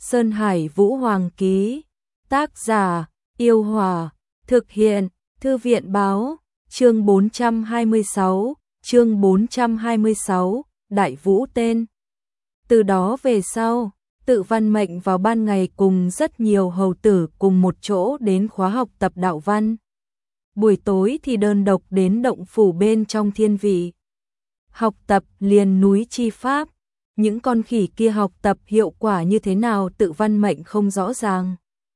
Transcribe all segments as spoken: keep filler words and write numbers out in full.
Sơn Hải Vũ Hoàng ký. Tác giả: Yêu Hòa. Thực hiện: Thư viện báo. Chương bốn trăm hai mươi sáu. Chương bốn trăm hai mươi sáu. Đại Vũ tên. Từ đó về sau, Tự Văn Mệnh vào ban ngày cùng rất nhiều hầu tử cùng một chỗ đến khóa học tập đạo văn. Buổi tối thì đơn độc đến động phủ bên trong thiên vị. Học tập liền núi chi pháp. Những con khỉ kia học tập hiệu quả như thế nào Tự Văn Mệnh không rõ ràng.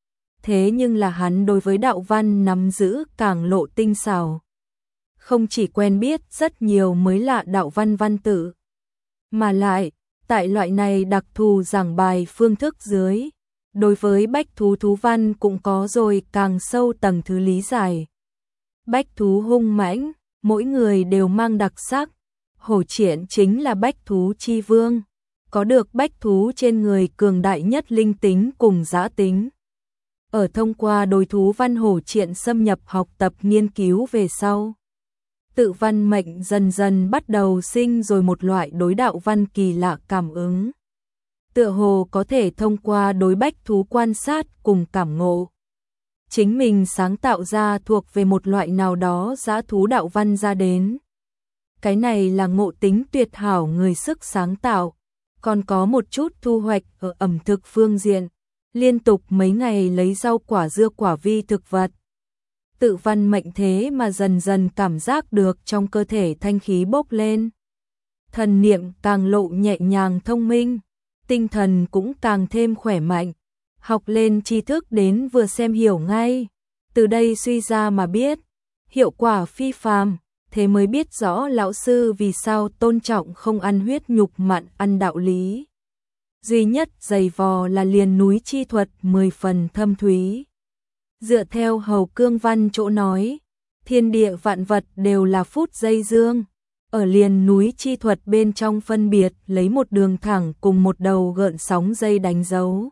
Thế nhưng là hắn đối với đạo văn nắm giữ càng lộ tinh xảo. Không chỉ quen biết rất nhiều mới lạ đạo văn văn tự, mà lại, tại loại này đặc thù giảng bài phương thức dưới, đối với bách thú thú văn cũng có rồi càng sâu tầng thứ lý giải. Bách thú hung mãnh, mỗi người đều mang đặc sắc. Hổ Triển chính là bách thú chi vương, có được bách thú trên người cường đại nhất linh tính cùng dã tính. Ở thông qua đối thú văn Hổ Triển xâm nhập học tập nghiên cứu về sau, Tự Văn Mệnh dần dần bắt đầu sinh rồi một loại đối đạo văn kỳ lạ cảm ứng. Tựa hồ có thể thông qua đối bách thú quan sát cùng cảm ngộ, chính mình sáng tạo ra thuộc về một loại nào đó dã thú đạo văn ra đến. Cái này là ngộ tính tuyệt hảo người sức sáng tạo, còn có một chút thu hoạch ở ẩm thực phương diện, liên tục mấy ngày lấy rau quả dưa quả vi thực vật. Tự Văn Mệnh thế mà dần dần cảm giác được trong cơ thể thanh khí bốc lên. Thần niệm càng lộ nhẹ nhàng thông minh, tinh thần cũng càng thêm khỏe mạnh. Học lên tri thức đến vừa xem hiểu ngay, từ đây suy ra mà biết, hiệu quả phi phàm, thế mới biết rõ lão sư vì sao tôn trọng không ăn huyết nhục mặn ăn đạo lý. Duy nhất dày vò là liền núi chi thuật mười phần thâm thúy. Dựa theo Hầu Cương Văn chỗ nói, thiên địa vạn vật đều là phút giây dương, ở liền núi chi thuật bên trong phân biệt lấy một đường thẳng cùng một đầu gợn sóng dây đánh dấu.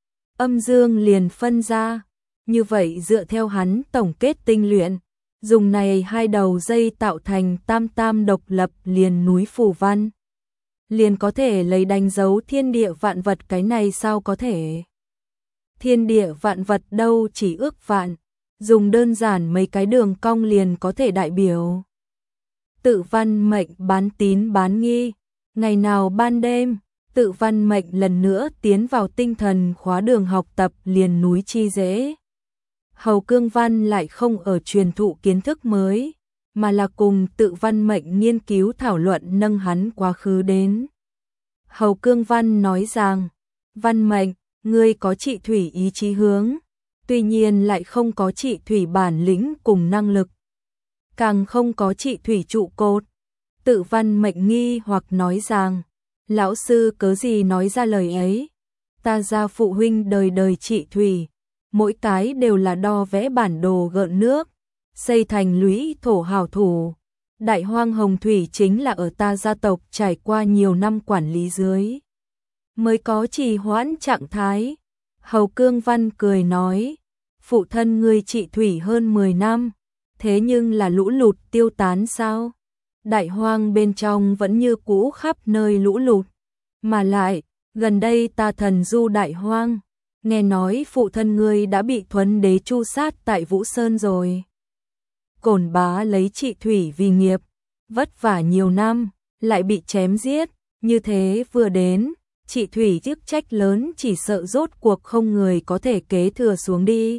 Âm dương liền phân ra, như vậy dựa theo hắn tổng kết tinh luyện, dùng này hai đầu dây tạo thành tam tam độc lập liền núi phù văn. Liền có thể lấy đánh dấu thiên địa vạn vật, cái này sao có thể? Thiên địa vạn vật đâu chỉ ước vạn, dùng đơn giản mấy cái đường cong liền có thể đại biểu. Tự Văn Mệnh bán tín bán nghi, ngày nào ban đêm, Tự Văn Mệnh lần nữa tiến vào tinh thần khóa đường học tập liền núi chi dễ. Hầu Cương Văn lại không ở truyền thụ kiến thức mới, mà là cùng Tự Văn Mệnh nghiên cứu thảo luận nâng hắn quá khứ đến. Hầu Cương Văn nói rằng, Văn Mệnh, ngươi có trị thủy ý chí hướng, tuy nhiên lại không có trị thủy bản lĩnh cùng năng lực, càng không có trị thủy trụ cột. Tự Văn Mệnh nghi hoặc nói rằng, lão sư cớ gì nói ra lời ấy? Ta gia phụ huynh đời đời trị thủy, mỗi cái đều là đo vẽ bản đồ gợn nước, xây thành lũy thổ hảo thủ. Đại hoang hồng thủy chính là ở ta gia tộc trải qua nhiều năm quản lý dưới mới có trì hoãn trạng thái. Hầu Cương Văn cười nói, phụ thân ngươi trị thủy hơn mười năm, thế nhưng là lũ lụt tiêu tán sao? Đại hoang bên trong vẫn như cũ khắp nơi lũ lụt, mà lại, gần đây ta thần du đại hoang, nghe nói phụ thân ngươi đã bị Thuấn Đế tru sát tại Vũ Sơn rồi. Cổn Bá lấy trị thủy vì nghiệp, vất vả nhiều năm, lại bị chém giết, như thế vừa đến, trị thủy chức trách lớn chỉ sợ rốt cuộc không người có thể kế thừa xuống đi.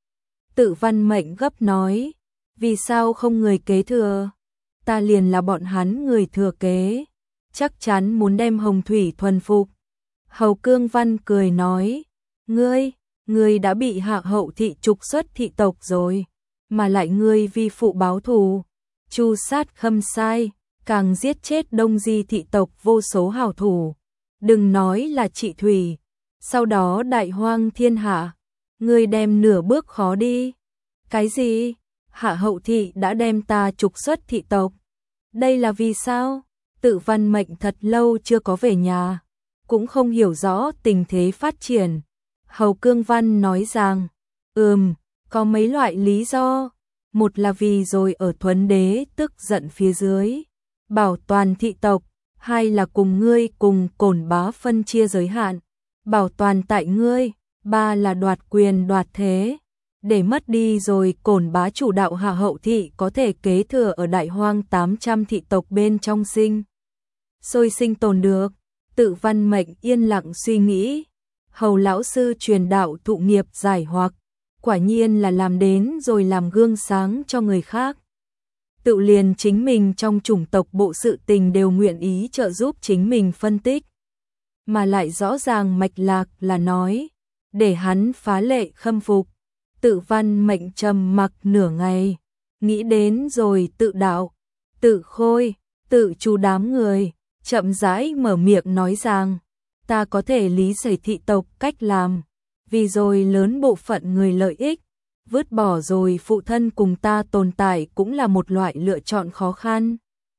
Tự Văn Mệnh gấp nói, vì sao không người kế thừa? Ta liền là bọn hắn người thừa kế, chắc chắn muốn đem hồng thủy thuần phục. Hầu Cương Văn cười nói, ngươi, ngươi đã bị hạ hậu thị trục xuất thị tộc rồi, mà lại ngươi vi phụ báo thù, tru sát Khâm Sai, càng giết chết Đông Di thị tộc vô số hảo thủ. Đừng nói là trị thủy, sau đó đại hoang thiên hạ, ngươi đem nửa bước khó đi. Cái gì? Hạ hậu thị đã đem ta trục xuất thị tộc. Đây là vì sao? Tự Văn Mệnh thật lâu chưa có về nhà, cũng không hiểu rõ tình thế phát triển. Hầu Cương Văn nói rằng, ừm, có mấy loại lý do. Một là vì rồi ở Thuấn Đế tức giận phía dưới, bảo toàn thị tộc. Hai là cùng ngươi cùng Cổn Bá phân chia giới hạn, bảo toàn tại ngươi, ba là đoạt quyền đoạt thế. Để mất đi rồi Cổn bá chủ đạo hạ hậu thị có thể kế thừa ở Đại Hoang tám trăm thị tộc bên trong sinh. Sôi sinh tồn được. Tự Văn Mệnh yên lặng suy nghĩ. Hầu lão sư truyền đạo thụ nghiệp giải hoặc, quả nhiên là làm đến rồi làm gương sáng cho người khác. Tự liền chính mình trong chủng tộc bộ sự tình đều nguyện ý trợ giúp chính mình phân tích. Mà lại rõ ràng mạch lạc là nói, để hắn phá lệ khâm phục. Tự Văn Mệnh trầm mặc nửa ngày, nghĩ đến rồi tự đạo, tự khôi, tự chu đám người, chậm rãi mở miệng nói rằng, ta có thể lý giải thị tộc cách làm, vì rồi lớn bộ phận người lợi ích, vứt bỏ rồi phụ thân cùng ta tồn tại cũng là một loại lựa chọn khó khăn.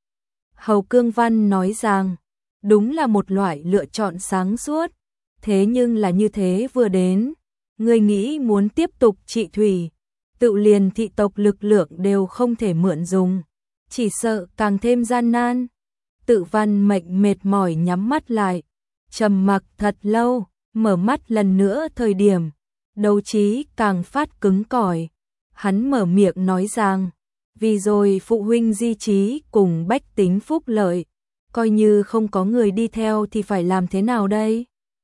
Hầu Cương Văn nói rằng, đúng là một loại lựa chọn sáng suốt, thế nhưng là như thế vừa đến, người nghĩ muốn tiếp tục trị thủy, tự liền thị tộc lực lượng đều không thể mượn dùng, chỉ sợ càng thêm gian nan. Tự Văn Mệnh mệt mỏi nhắm mắt lại, trầm mặc thật lâu, mở mắt lần nữa thời điểm, đấu trí càng phát cứng cỏi. Hắn mở miệng nói rằng, vì rồi phụ huynh di trí cùng bách tính phúc lợi, coi như không có người đi theo thì phải làm thế nào đây?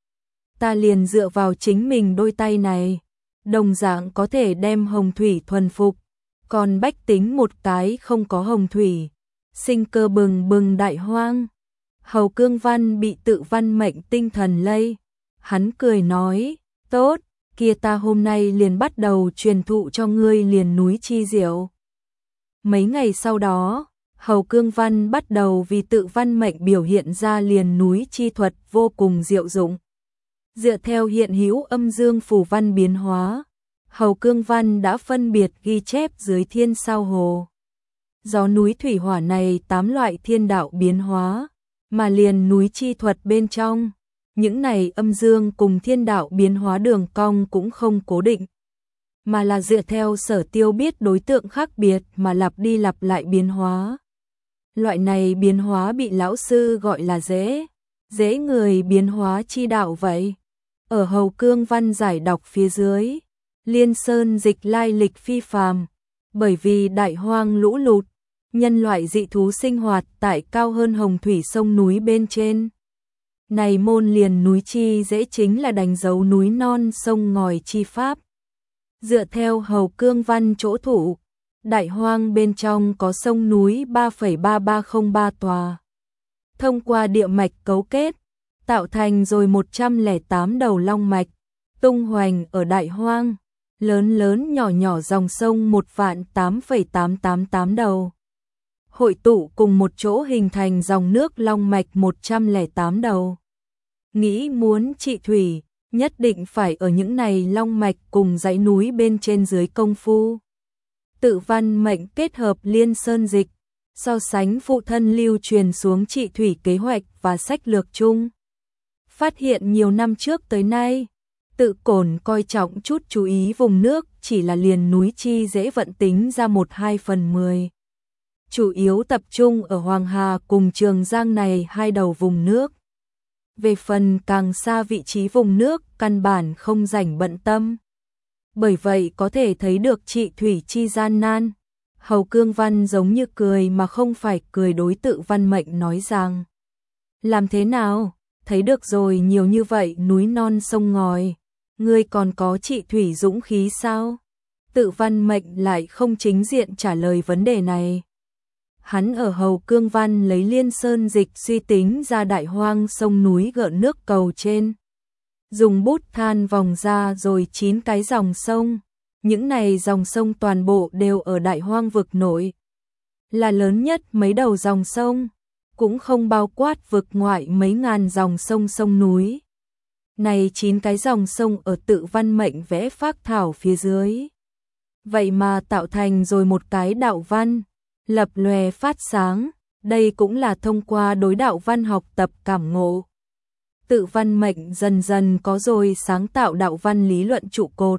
Ta liền dựa vào chính mình đôi tay này, đồng dạng có thể đem hồng thủy thuần phục, còn bách tính một cái không có hồng thủy, sinh cơ bừng bừng Đại Hoang. Hầu Cương Văn bị Tự Văn Mệnh tinh thần lây, hắn cười nói, tốt, kia ta hôm nay liền bắt đầu truyền thụ cho ngươi liền núi chi diệu. Mấy ngày sau đó, Hầu Cương Văn bắt đầu vì Tự Văn Mệnh biểu hiện ra liền núi chi thuật vô cùng diệu dụng. Dựa theo hiện hữu âm dương phù văn biến hóa, Hầu Cương Văn đã phân biệt ghi chép dưới thiên sao hồ. Gió núi thủy hỏa này tám loại thiên đạo biến hóa, mà liền núi chi thuật bên trong, những này âm dương cùng thiên đạo biến hóa đường cong cũng không cố định, mà là dựa theo sở tiêu biết đối tượng khác biệt mà lặp đi lặp lại biến hóa. Loại này biến hóa bị lão sư gọi là dễ, dễ người biến hóa chi đạo vậy. Ở Hầu Cương Văn giải đọc phía dưới, Liên Sơn dịch lai lịch phi phàm, bởi vì Đại Hoang lũ lụt, nhân loại dị thú sinh hoạt tại cao hơn hồng thủy sông núi bên trên. Này môn liền núi chi dễ chính là đánh dấu núi non sông ngòi chi pháp. Dựa theo Hầu Cương Văn chỗ thủ, Đại Hoang bên trong có sông núi ba phẩy ba ba không ba tòa. Thông qua địa mạch cấu kết, tạo thành rồi một trăm lẻ tám đầu long mạch, tung hoành ở Đại Hoang, lớn lớn nhỏ nhỏ dòng sông một vạn tám phẩy tám tám tám đầu. Hội tụ cùng một chỗ hình thành dòng nước long mạch một trăm lẻ tám đầu. Nghĩ muốn trị thủy, nhất định phải ở những này long mạch cùng dãy núi bên trên dưới công phu. Tự Văn Mệnh kết hợp Liên Sơn dịch, so sánh phụ thân lưu truyền xuống trị thủy kế hoạch và sách lược chung. Phát hiện nhiều năm trước tới nay, Tự Cổn coi trọng chút chú ý vùng nước chỉ là liền núi chi dễ vận tính ra một hai phần mười. Chủ yếu tập trung ở Hoàng Hà cùng Trường Giang này hai đầu vùng nước. Về phần càng xa vị trí vùng nước căn bản không rảnh bận tâm. Bởi vậy có thể thấy được trị thủy chi gian nan. Hầu Cương Văn giống như cười mà không phải cười đối Tự Văn Mệnh nói rằng, làm thế nào, thấy được rồi nhiều như vậy núi non sông ngòi, ngươi còn có trị thủy dũng khí sao? Tự Văn Mệnh lại không chính diện trả lời vấn đề này. Hắn ở Hầu Cương Văn lấy Liên Sơn dịch suy tính ra Đại Hoang sông núi gợn nước cầu trên. Dùng bút than vòng ra rồi chín cái dòng sông. Những này dòng sông toàn bộ đều ở Đại Hoang vực nội. Là lớn nhất mấy đầu dòng sông, cũng không bao quát vực ngoại mấy ngàn dòng sông sông núi. Này chín cái dòng sông ở Tự Văn Mệnh vẽ phác thảo phía dưới. Vậy mà tạo thành rồi một cái đạo văn, lập lòe phát sáng, đây cũng là thông qua đối đạo văn học tập cảm ngộ. Tự Văn Mệnh dần dần có rồi sáng tạo đạo văn lý luận trụ cột.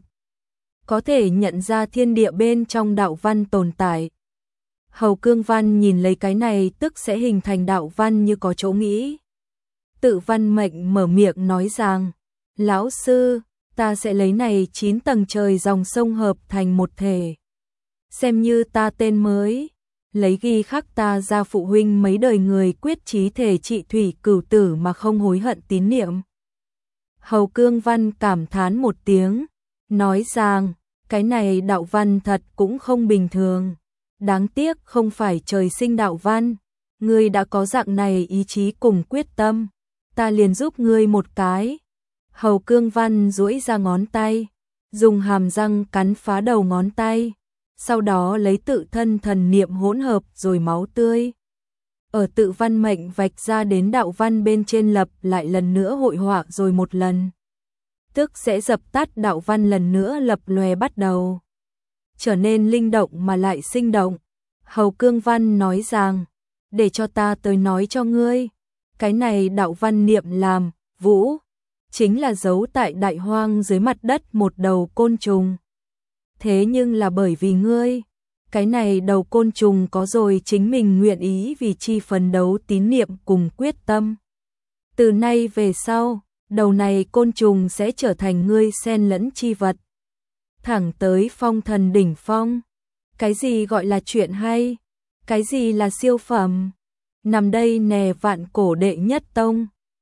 Có thể nhận ra thiên địa bên trong đạo văn tồn tại. Hầu Cương Văn nhìn lấy cái này tức sẽ hình thành đạo văn như có chỗ nghĩ. Tự Văn Mệnh mở miệng nói rằng, Lão sư, ta sẽ lấy này chín tầng trời dòng sông hợp thành một thể. Xem như ta tên mới, lấy ghi khắc ta ra phụ huynh mấy đời người quyết chí thể trị thủy cửu tử mà không hối hận tín niệm. Hầu Cương Văn cảm thán một tiếng, nói rằng, cái này đạo văn thật cũng không bình thường. Đáng tiếc không phải trời sinh đạo văn, ngươi đã có dạng này ý chí cùng quyết tâm, ta liền giúp ngươi một cái. Hầu Cương Văn duỗi ra ngón tay, dùng hàm răng cắn phá đầu ngón tay, sau đó lấy tự thân thần niệm hỗn hợp rồi máu tươi. Ở tự văn mệnh vạch ra đến đạo văn bên trên lập lại lần nữa hội họa rồi một lần. Tức sẽ dập tắt đạo văn lần nữa lập lòe bắt đầu. Trở nên linh động mà lại sinh động. Hầu Cương Văn nói rằng, để cho ta tới nói cho ngươi, cái này đạo văn niệm làm, vũ, chính là giấu tại đại hoang dưới mặt đất một đầu côn trùng. Thế nhưng là bởi vì ngươi, cái này đầu côn trùng có rồi chính mình nguyện ý vì chi phấn đấu tín niệm cùng quyết tâm. Từ nay về sau, đầu này côn trùng sẽ trở thành ngươi xen lẫn chi vật. Thẳng tới phong thần đỉnh phong. Cái gì gọi là chuyện hay? Cái gì là siêu phẩm? Nằm đây nè vạn cổ đệ nhất tông.